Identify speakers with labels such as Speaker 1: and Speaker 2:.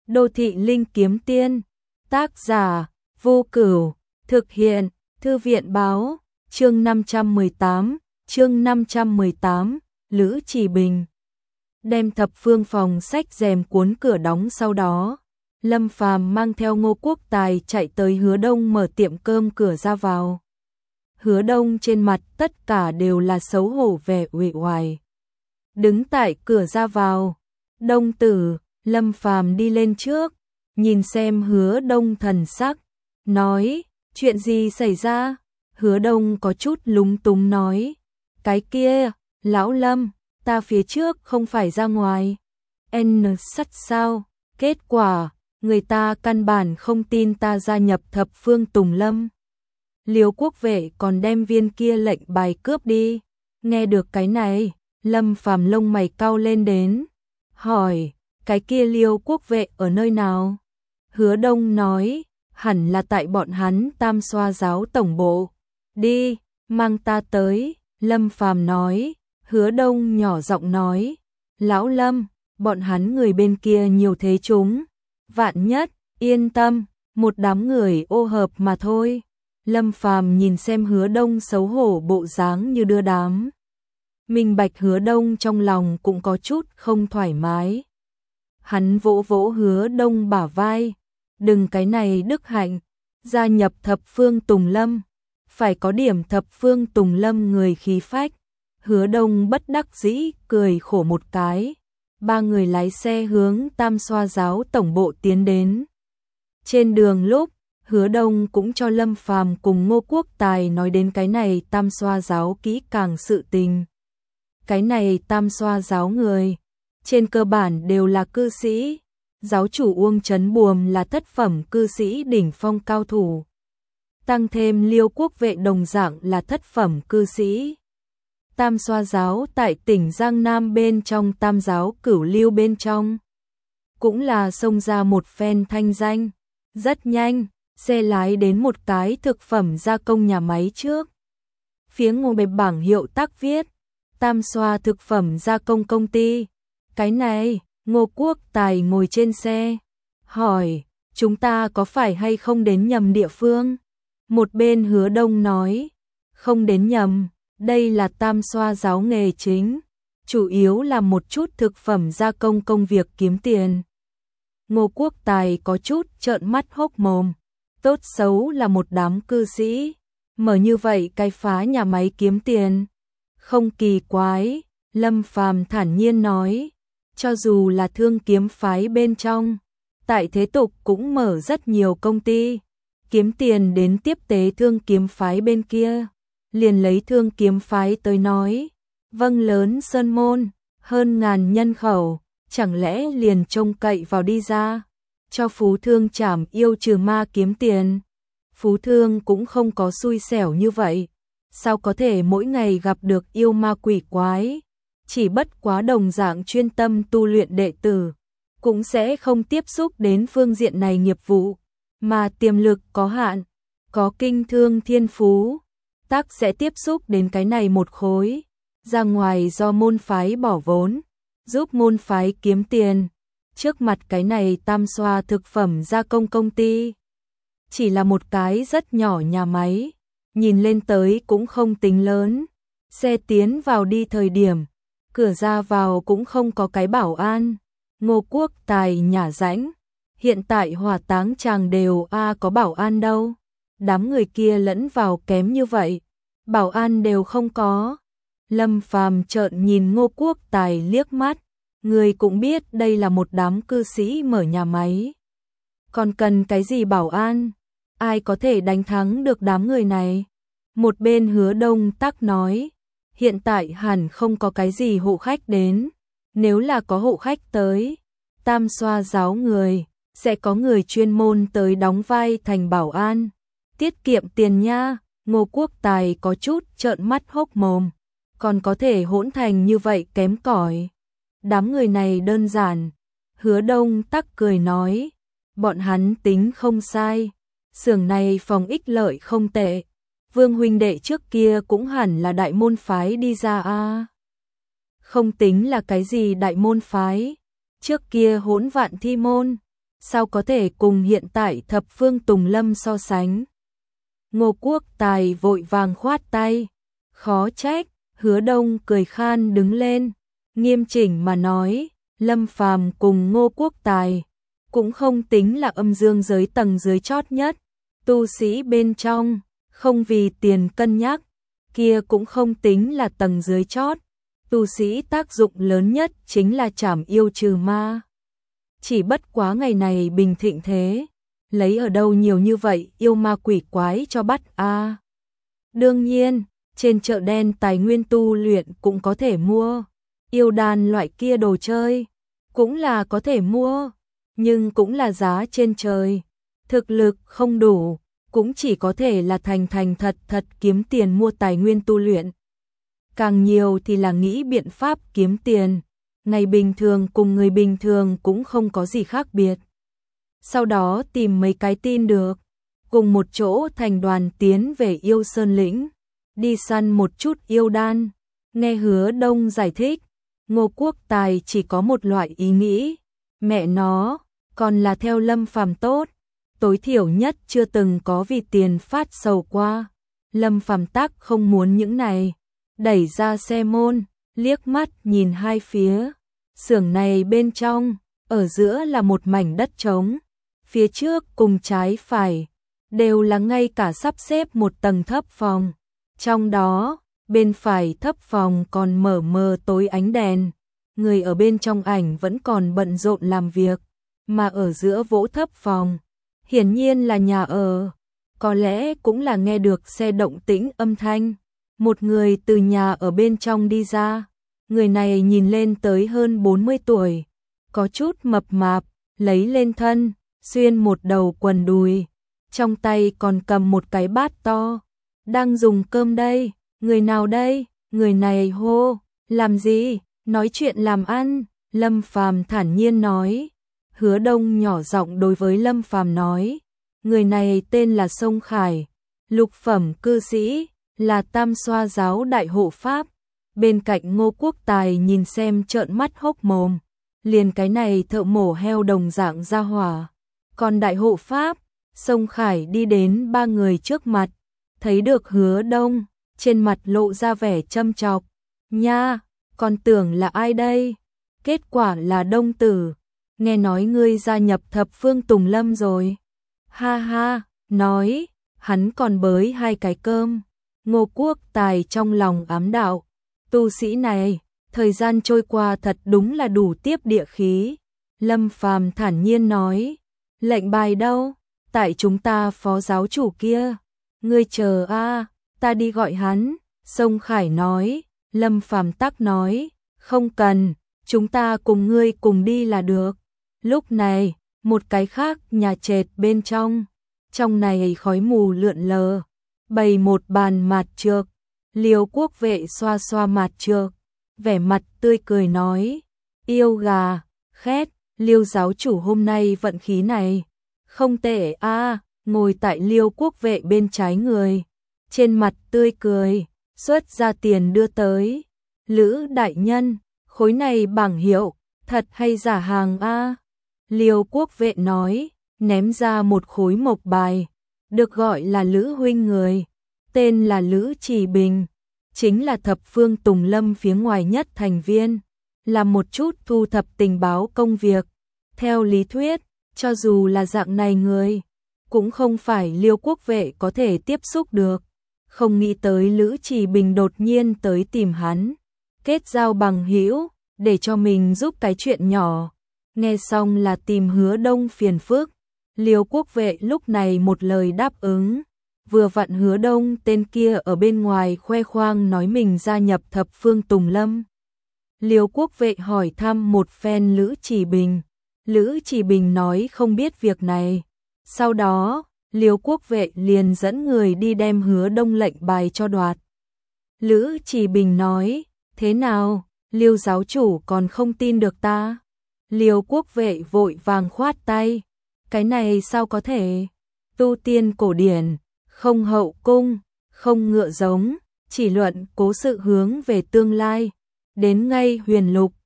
Speaker 1: Đô thị linh kiếm tiên, tác giả, Vô Cửu, thực hiện, Thư viện báo, chương 518, Lữ Chỉ Bình. Đem thập phương phòng sách rèm cuốn cửa đóng, sau đó Lâm Phàm mang theo Ngô Quốc Tài chạy tới Hứa Đông mở tiệm cơm cửa ra vào. Hứa Đông trên mặt tất cả đều là xấu hổ vẻ uể oải. Đứng tại cửa ra vào, Đông tử, Lâm Phàm đi lên trước, nhìn xem Hứa Đông thần sắc, nói, chuyện gì xảy ra? Hứa Đông có chút lúng túng nói, cái kia, lão Lâm, ta phía trước không phải ra ngoài N sắt sao? Kết quả, người ta căn bản không tin ta gia nhập thập phương Tùng Lâm. Liêu Quốc Vệ còn đem viên kia lệnh bài cướp đi. Nghe được cái này, Lâm Phàm lông mày cau lên đến, hỏi, cái kia Liêu Quốc Vệ ở nơi nào? Hứa Đông nói, hẳn là tại bọn hắn Tam Xoa giáo tổng bộ. Đi, mang ta tới. Lâm Phàm nói. Hứa Đông nhỏ giọng nói, lão Lâm, bọn hắn người bên kia nhiều thế chúng, vạn nhất, yên tâm, một đám người ô hợp mà thôi. Lâm Phàm nhìn xem Hứa Đông xấu hổ bộ dáng như đưa đám. Minh bạch Hứa Đông trong lòng cũng có chút không thoải mái. Hắn vỗ vỗ Hứa Đông bả vai, đừng cái này đức hạnh, gia nhập thập phương Tùng Lâm, phải có điểm thập phương Tùng Lâm người khí phách. Hứa Đông bất đắc dĩ cười khổ một cái. Ba người lái xe hướng Tam Xoa giáo tổng bộ tiến đến. Trên đường lúc, Hứa Đông cũng cho Lâm Phàm cùng Ngô Quốc Tài nói đến cái này Tam Xoa giáo kỹ càng sự tình. Cái này Tam Xoa giáo người, trên cơ bản đều là cư sĩ. Giáo chủ Uông Trấn Buồm là thất phẩm cư sĩ đỉnh phong cao thủ. Tăng thêm Liêu Quốc Vệ đồng dạng là thất phẩm cư sĩ. Tam Xoa giáo tại tỉnh Giang Nam bên trong Tam giáo Cửu Lưu bên trong, cũng là xông ra một phen thanh danh. Rất nhanh, xe lái đến một cái thực phẩm gia công nhà máy trước. Phía ngồi bề bảng hiệu tác viết, Tam Xoa thực phẩm gia công công ty. Cái này, Ngô Quốc Tài ngồi trên xe, hỏi, chúng ta có phải hay không đến nhầm địa phương? Một bên Hứa Đông nói, không đến nhầm. Đây là Tam Xoa giáo nghề chính, chủ yếu là một chút thực phẩm gia công công việc kiếm tiền. Ngô Quốc Tài có chút trợn mắt hốc mồm, tốt xấu là một đám cư sĩ, mở như vậy cái phá nhà máy kiếm tiền. Không kỳ quái, Lâm Phàm thản nhiên nói, cho dù là thương kiếm phái bên trong, tại thế tục cũng mở rất nhiều công ty, kiếm tiền đến tiếp tế thương kiếm phái bên kia. Liền lấy thương kiếm phái tới nói, vâng lớn sơn môn, hơn ngàn nhân khẩu, chẳng lẽ liền trông cậy vào đi ra, cho phú thương trảm yêu trừ ma kiếm tiền. Phú thương cũng không có xui xẻo như vậy, sao có thể mỗi ngày gặp được yêu ma quỷ quái, chỉ bất quá đồng dạng chuyên tâm tu luyện đệ tử, cũng sẽ không tiếp xúc đến phương diện này nghiệp vụ, mà tiềm lực có hạn, có kinh thương thiên phú. Tác sẽ tiếp xúc đến cái này một khối, ra ngoài do môn phái bỏ vốn, giúp môn phái kiếm tiền. Trước mặt cái này Tam Xoa thực phẩm gia công công ty, chỉ là một cái rất nhỏ nhà máy, nhìn lên tới cũng không tính lớn. Xe tiến vào đi thời điểm, cửa ra vào cũng không có cái bảo an. Ngô Quốc Tài nhả rãnh, hiện tại hỏa táng chàng đều có bảo an đâu. Đám người kia lẫn vào kém như vậy, bảo an đều không có. Lâm Phàm trợn nhìn Ngô Quốc Tài liếc mắt, người cũng biết đây là một đám cư sĩ mở nhà máy, còn cần cái gì bảo an, ai có thể đánh thắng được đám người này. Một bên Hứa Đông tắc nói, hiện tại hẳn không có cái gì hộ khách đến, nếu là có hộ khách tới, Tam Xoa giáo người, sẽ có người chuyên môn tới đóng vai thành bảo an, tiết kiệm tiền nha. Ngô Quốc Tài có chút trợn mắt hốc mồm, còn có thể hỗn thành như vậy kém cỏi. Đám người này đơn giản. Hứa Đông tắc cười nói, bọn hắn tính không sai, xưởng này phòng ích lợi không tệ. Vương huynh đệ trước kia cũng hẳn là đại môn phái đi ra a. Không tính là cái gì đại môn phái, trước kia hỗn vạn thi môn, sao có thể cùng hiện tại thập phương Tùng Lâm so sánh. Ngô Quốc Tài vội vàng khoát tay, khó trách. Hứa Đông cười khan đứng lên, nghiêm chỉnh mà nói, Lâm Phàm cùng Ngô Quốc Tài cũng không tính là âm dương giới tầng dưới chót nhất, tu sĩ bên trong, không vì tiền cân nhắc, kia cũng không tính là tầng dưới chót, tu sĩ tác dụng lớn nhất chính là trảm yêu trừ ma. Chỉ bất quá ngày này bình thịnh thế, lấy ở đâu nhiều như vậy yêu ma quỷ quái cho bắt a. Đương nhiên, trên chợ đen tài nguyên tu luyện cũng có thể mua, yêu đan loại kia đồ chơi cũng là có thể mua, nhưng cũng là giá trên trời, thực lực không đủ, cũng chỉ có thể là thành thật kiếm tiền mua tài nguyên tu luyện. Càng nhiều thì là nghĩ biện pháp kiếm tiền, ngày bình thường cùng người bình thường cũng không có gì khác biệt. Sau đó tìm mấy cái tin được, cùng một chỗ thành đoàn tiến về yêu sơn lĩnh, đi săn một chút yêu đan. Nghe Hứa Đông giải thích, Ngô Quốc Tài chỉ có một loại ý nghĩ, mẹ nó, còn là theo Lâm Phàm tốt, tối thiểu nhất chưa từng có vì tiền phát sầu qua. Lâm Phàm tắc không muốn những này, đẩy ra xe môn, liếc mắt nhìn hai phía, xưởng này bên trong, ở giữa là một mảnh đất trống, phía trước cùng trái phải, đều là ngay cả sắp xếp một tầng thấp phòng, trong đó, bên phải thấp phòng còn mở mờ tối ánh đèn, người ở bên trong ảnh vẫn còn bận rộn làm việc, mà ở giữa vỗ thấp phòng, hiển nhiên là nhà ở, có lẽ cũng là nghe được xe động tĩnh âm thanh. Một người từ nhà ở bên trong đi ra, người này nhìn lên tới hơn 40 tuổi, có chút mập mạp, lấy lên thân, xuyên một đầu quần đùi, trong tay còn cầm một cái bát to, đang dùng cơm đây, người nào đây, người này hô, làm gì, nói chuyện làm ăn, Lâm Phàm thản nhiên nói. Hứa Đông nhỏ giọng đối với Lâm Phàm nói, người này tên là Sông Khải, lục phẩm cư sĩ, là Tam Xoa giáo đại hộ pháp. Bên cạnh Ngô Quốc Tài nhìn xem trợn mắt hốc mồm, liền cái này thợ mổ heo đồng dạng ra hỏa. Còn đại hộ pháp, Sông Khải đi đến ba người trước mặt, thấy được Hứa Đông, trên mặt lộ ra vẻ châm chọc, nha, còn tưởng là ai đây? Kết quả là Đông tử, nghe nói ngươi gia nhập thập phương Tùng Lâm rồi. Ha ha, nói, hắn còn bới hai cái cơm. Ngô Quốc Tài trong lòng ám đạo, tu sĩ này, thời gian trôi qua thật đúng là đủ tiếp địa khí. Lâm Phàm thản nhiên nói, lệnh bài đâu? Tại chúng ta phó giáo chủ kia. Ngươi chờ a, ta đi gọi hắn. Sông Khải nói. Lâm Phàm tắc nói, không cần, chúng ta cùng ngươi cùng đi là được. Lúc này, một cái khác nhà trệt bên trong này khói mù lượn lờ, bày một bàn mạt trược, Liêu Quốc vệ xoa xoa mạt trược, vẻ mặt tươi cười nói, yêu gà, khét, Liêu giáo chủ hôm nay vận khí này, không tệ a. Ngồi tại Liêu Quốc vệ bên trái người, trên mặt tươi cười, xuất ra tiền đưa tới, Lữ đại nhân, khối này bảng hiệu, thật hay giả hàng a? Liêu Quốc vệ nói, ném ra một khối mộc bài, được gọi là Lữ huynh người, tên là Lữ Trì Bình, chính là thập phương Tùng Lâm phía ngoài nhất thành viên, làm một chút thu thập tình báo công việc. Theo lý thuyết, cho dù là dạng này người, cũng không phải Liêu Quốc vệ có thể tiếp xúc được. Không nghĩ tới Lữ Trì Bình đột nhiên tới tìm hắn, kết giao bằng hữu, để cho mình giúp cái chuyện nhỏ. Nghe xong là tìm Hứa Đông phiền phức. Liêu Quốc vệ lúc này một lời đáp ứng. Vừa vặn Hứa Đông tên kia ở bên ngoài khoe khoang nói mình gia nhập thập phương Tùng Lâm. Liêu Quốc vệ hỏi thăm một phen Lữ Trì Bình. Lữ Trì Bình nói không biết việc này. Sau đó, Liêu Quốc vệ liền dẫn người đi đem Hứa Đông lệnh bài cho đoạt. Lữ Trì Bình nói, thế nào, Liêu giáo chủ còn không tin được ta? Liêu Quốc vệ vội vàng khoát tay, cái này sao có thể? Tu tiên cổ điển, không hậu cung, không ngựa giống, chỉ luận cố sự hướng về tương lai. Đến ngay huyền lục,